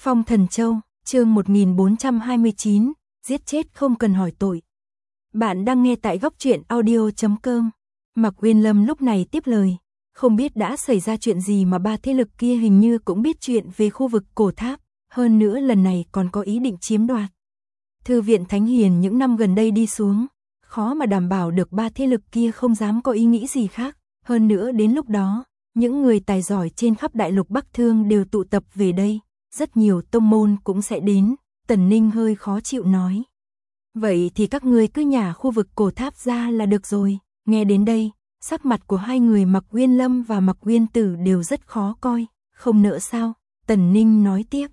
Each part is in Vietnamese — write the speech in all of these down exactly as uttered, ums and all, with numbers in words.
Phong Thần Châu, chương một nghìn bốn trăm hai mươi chín, giết chết không cần hỏi tội. Bạn đang nghe tại góc truyện audio chấm com. Mạc Uyên Lâm lúc này tiếp lời, không biết đã xảy ra chuyện gì mà ba thế lực kia hình như cũng biết chuyện về khu vực cổ tháp, hơn nữa lần này còn có ý định chiếm đoạt. Thư viện Thánh Hiền những năm gần đây đi xuống, khó mà đảm bảo được ba thế lực kia không dám có ý nghĩ gì khác, hơn nữa đến lúc đó, những người tài giỏi trên khắp đại lục Bắc Thương đều tụ tập về đây, rất nhiều tông môn cũng sẽ đến. Tần Ninh hơi khó chịu nói. Vậy thì các ngươi cứ nhả khu vực cổ tháp ra là được rồi. Nghe đến đây, sắc mặt của hai người Mạc Uyên Lâm và Mạc Uyên Tử đều rất khó coi. Không nỡ sao? Tần Ninh nói tiếp.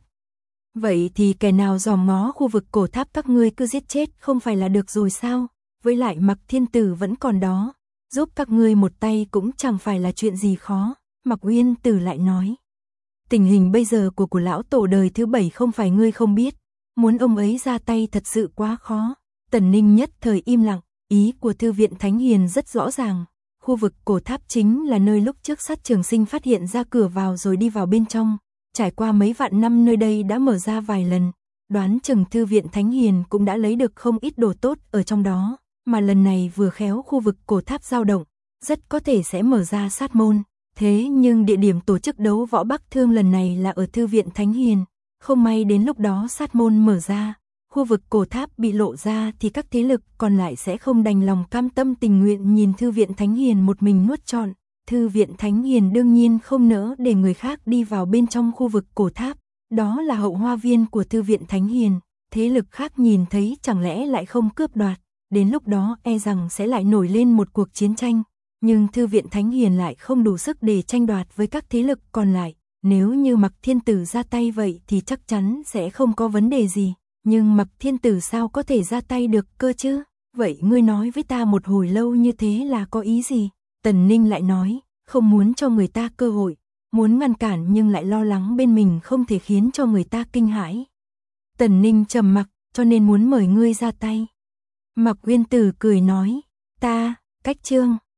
Vậy thì kẻ nào dòm ngó khu vực cổ tháp các ngươi cứ giết chết không phải là được rồi sao? Với lại Mạc Thiên Tử vẫn còn đó, giúp các ngươi một tay cũng chẳng phải là chuyện gì khó. Mạc Uyên Tử lại nói. Tình hình bây giờ của của lão tổ đời thứ bảy không phải ngươi không biết, muốn ông ấy ra tay thật sự quá khó. Tần Ninh nhất thời im lặng, ý của Thư viện Thánh Hiền rất rõ ràng, khu vực cổ tháp chính là nơi lúc trước Sát Trường Sinh phát hiện ra cửa vào rồi đi vào bên trong, trải qua mấy vạn năm nơi đây đã mở ra vài lần, đoán chừng Thư viện Thánh Hiền cũng đã lấy được không ít đồ tốt ở trong đó, mà lần này vừa khéo khu vực cổ tháp dao động, rất có thể sẽ mở ra sát môn. Thế nhưng địa điểm tổ chức đấu võ Bắc Thương lần này là ở Thư viện Thánh Hiền, không may đến lúc đó sát môn mở ra, khu vực cổ tháp bị lộ ra thì các thế lực còn lại sẽ không đành lòng cam tâm tình nguyện nhìn Thư viện Thánh Hiền một mình nuốt trọn. Thư viện Thánh Hiền đương nhiên không nỡ để người khác đi vào bên trong khu vực cổ tháp, đó là hậu hoa viên của Thư viện Thánh Hiền, thế lực khác nhìn thấy chẳng lẽ lại không cướp đoạt, đến lúc đó e rằng sẽ lại nổi lên một cuộc chiến tranh. Nhưng Thư viện Thánh Hiền lại không đủ sức để tranh đoạt với các thế lực còn lại, nếu như Mạc Thiên Tử ra tay vậy thì chắc chắn sẽ không có vấn đề gì, nhưng Mạc Thiên Tử sao có thể ra tay được cơ chứ? Vậy ngươi nói với ta một hồi lâu như thế là có ý gì? Tần Ninh lại nói, không muốn cho người ta cơ hội, muốn ngăn cản nhưng lại lo lắng bên mình không thể khiến cho người ta kinh hãi. Tần Ninh trầm mặc, cho nên muốn mời ngươi ra tay. Mạc Uyên Tử cười nói, ta, cách chương